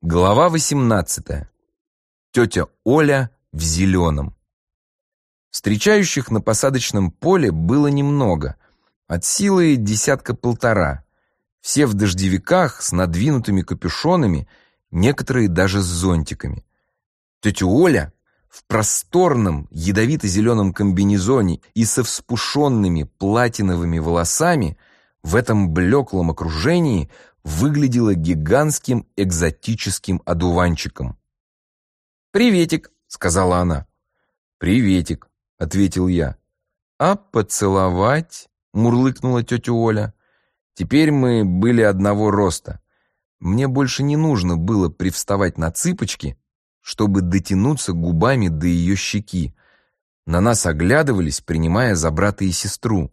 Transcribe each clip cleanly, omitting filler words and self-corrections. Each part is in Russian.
Глава 18. Тетя Оля в зеленом. Встречающих на посадочном поле было немного, от силы 10-1.5. Все в дождевиках с надвинутыми капюшонами, некоторые даже с зонтиками. Тетя Оля в просторном ядовито-зеленом комбинезоне и со вспушенными платиновыми волосами в этом блеклом окружении выглядела гигантским экзотическим одуванчиком. «Приветик», — сказала она. «Приветик», — ответил я. «А поцеловать?» — мурлыкнула тетя Оля. Теперь мы были одного роста. Мне больше не нужно было привставать на цыпочки, чтобы дотянуться губами до ее щеки. На нас оглядывались, принимая за брата и сестру.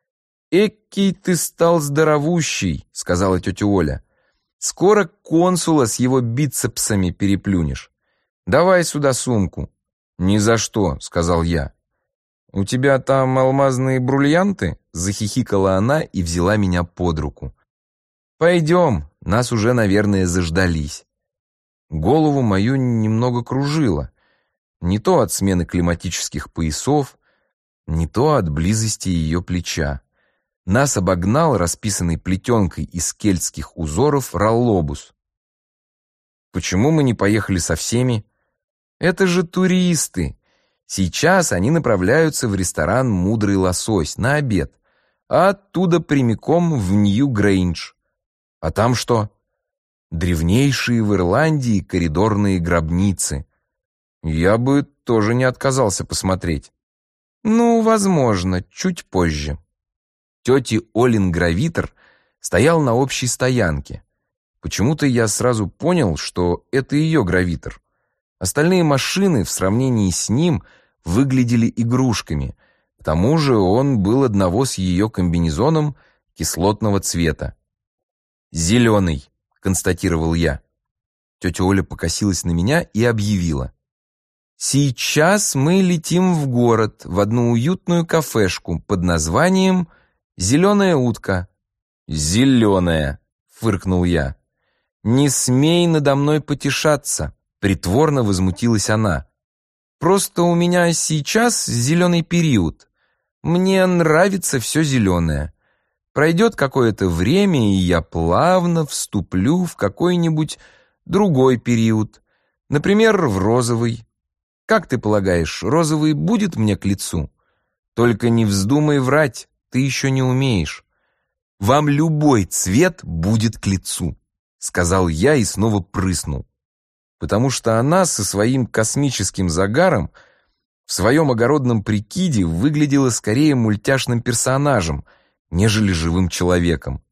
«Экий ты стал здоровущий», — сказала тетя Оля. «Скоро консула с его бицепсами переплюнешь. Давай сюда сумку». «Ни за что», — сказал я. «У тебя там алмазные бриллианты?» — захихикала она и взяла меня под руку. «Пойдем, нас уже, наверное, заждались». Голову мою немного кружило. Не то от смены климатических поясов, не то от близости ее плеча. Нас обогнал расписанный плетенкой из кельтских узоров роллобус. «Почему мы не поехали со всеми?» «Это же туристы. Сейчас они направляются в ресторан «Мудрый лосось» на обед, а оттуда прямиком в Нью-Грейндж. А там что? Древнейшие в Ирландии коридорные гробницы. Я бы тоже не отказался посмотреть. Ну, возможно, чуть позже». Тети Олин гравитор стоял на общей стоянке. Почему-то я сразу понял, что это ее гравитор. Остальные машины в сравнении с ним выглядели игрушками. К тому же он был одного с ее комбинезоном кислотного цвета. «Зеленый», — констатировал я. Тетя Оля покосилась на меня и объявила. «Сейчас мы летим в город, в одну уютную кафешку под названием «Зеленая утка». «Зеленая», — фыркнул я. «Не смей надо мной потешаться», — притворно возмутилась она. «Просто у меня сейчас зеленый период. Мне нравится все зеленое. Пройдет какое-то время, и я плавно вступлю в какой-нибудь другой период, например, в розовый. Как ты полагаешь, розовый будет мне к лицу? Только не вздумай врать, ты еще не умеешь. Вам любой цвет будет к лицу», — сказал я и снова прыснул. Потому что она со своим космическим загаром в своем огородном прикиде выглядела скорее мультяшным персонажем, нежели живым человеком.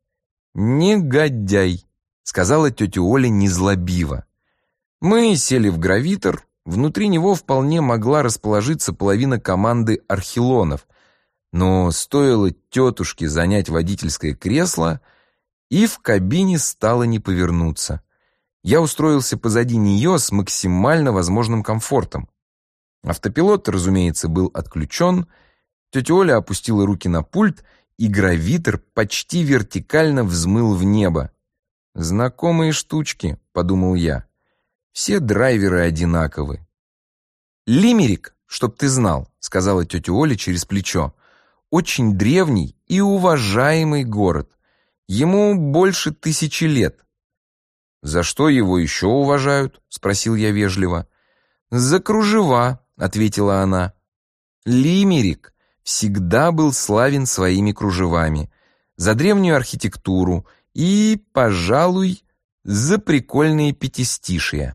«Негодяй», — сказала тетя Оля незлобиво. Мы сели в гравитор, внутри него вполне могла расположиться половина команды архилонов, но стоило тетушке занять водительское кресло, и в кабине стало не повернуться. Я устроился позади нее с максимально возможным комфортом. Автопилот, разумеется, был отключен, тетя Оля опустила руки на пульт, и гравитор почти вертикально взмыл в небо. «Знакомые штучки», — подумал я. «Все драйверы одинаковы». «Лимерик, чтоб ты знал», — сказала тетя Оля через плечо. «Очень древний и уважаемый город. Ему больше 1000 лет». «За что его еще уважают?» — спросил я вежливо. «За кружева», — ответила она. «Лимерик всегда был славен своими кружевами, за древнюю архитектуру и, пожалуй, за прикольные пятистишия».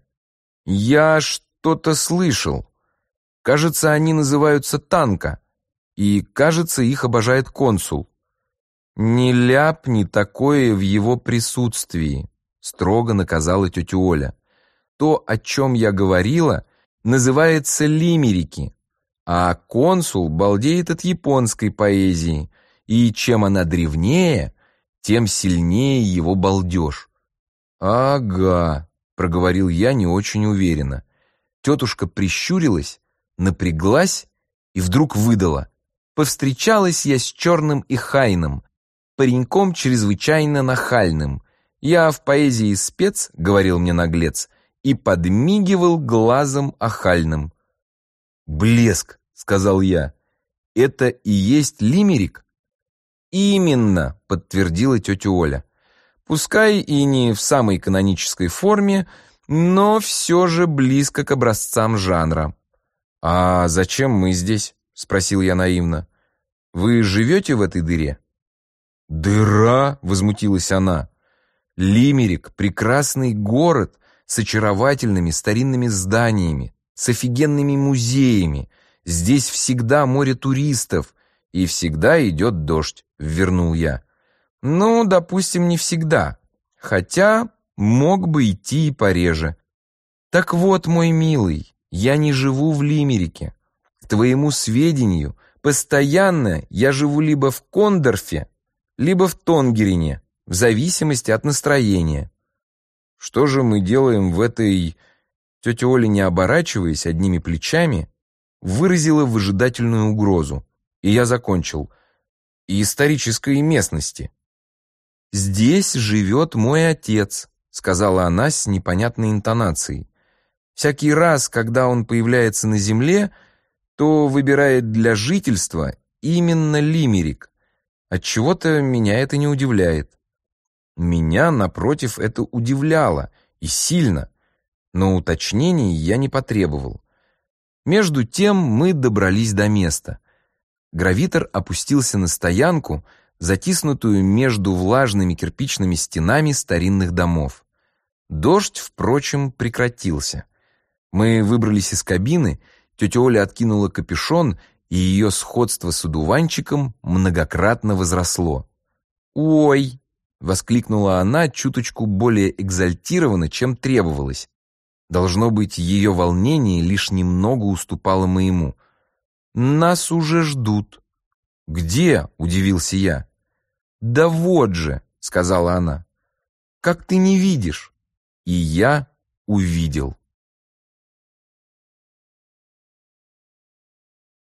«Я что-то слышал. Кажется, они называются танка, и, кажется, их обожает консул». «Не ляпни такое в его присутствии», — строго наказала тетя Оля. «То, о чем я говорила, называется лимерики, а консул балдеет от японской поэзии, и чем она древнее, тем сильнее его балдеж». «Ага», — проговорил я не очень уверенно. Тетушка прищурилась, напряглась и вдруг выдала. «Повстречалась я с черным Ихайном, пареньком чрезвычайно нахальным. Я в поэзии спец, говорил мне наглец, и подмигивал глазом охальным. «Блеск», — сказал я, — «это и есть лимерик?» «Именно», — подтвердила тетя Оля. «Пускай и не в самой канонической форме, но все же близко к образцам жанра». «А зачем мы здесь?» — спросил я наивно. «Вы живете в этой дыре?» «Дыра?» — возмутилась она. «Лимерик — прекрасный город с очаровательными старинными зданиями, с офигенными музеями. Здесь всегда море туристов, и всегда идет дождь», — ввернул я. «Ну, допустим, не всегда, хотя мог бы идти и пореже. Так вот, мой милый, я не живу в Лимерике. К твоему сведению, постоянно я живу либо в Кондорфе, либо в Тонгерине, в зависимости от настроения». «Что же мы делаем в этой...» Тетя Оля, не оборачиваясь, одними плечами, выразила выжидательную угрозу, и я закончил. «И исторической местности». «Здесь живет мой отец», — сказала она с непонятной интонацией. «Всякий раз, когда он появляется на земле, то выбирает для жительства именно Лимерик. Отчего-то меня это не удивляет». Меня, напротив, это удивляло, и сильно, но уточнений я не потребовал. Между тем мы добрались до места. Гравитор опустился на стоянку, затиснутую между влажными кирпичными стенами старинных домов. Дождь, впрочем, прекратился. Мы выбрались из кабины, тетя Оля откинула капюшон, и ее сходство с одуванчиком многократно возросло. «Ой!» — воскликнула она чуточку более экзальтированно, чем требовалось. Должно быть, ее волнение лишь немного уступало моему. «Нас уже ждут». «Где?» — удивился я. «Да вот же», — сказала она. «Как ты не видишь?» И я увидел.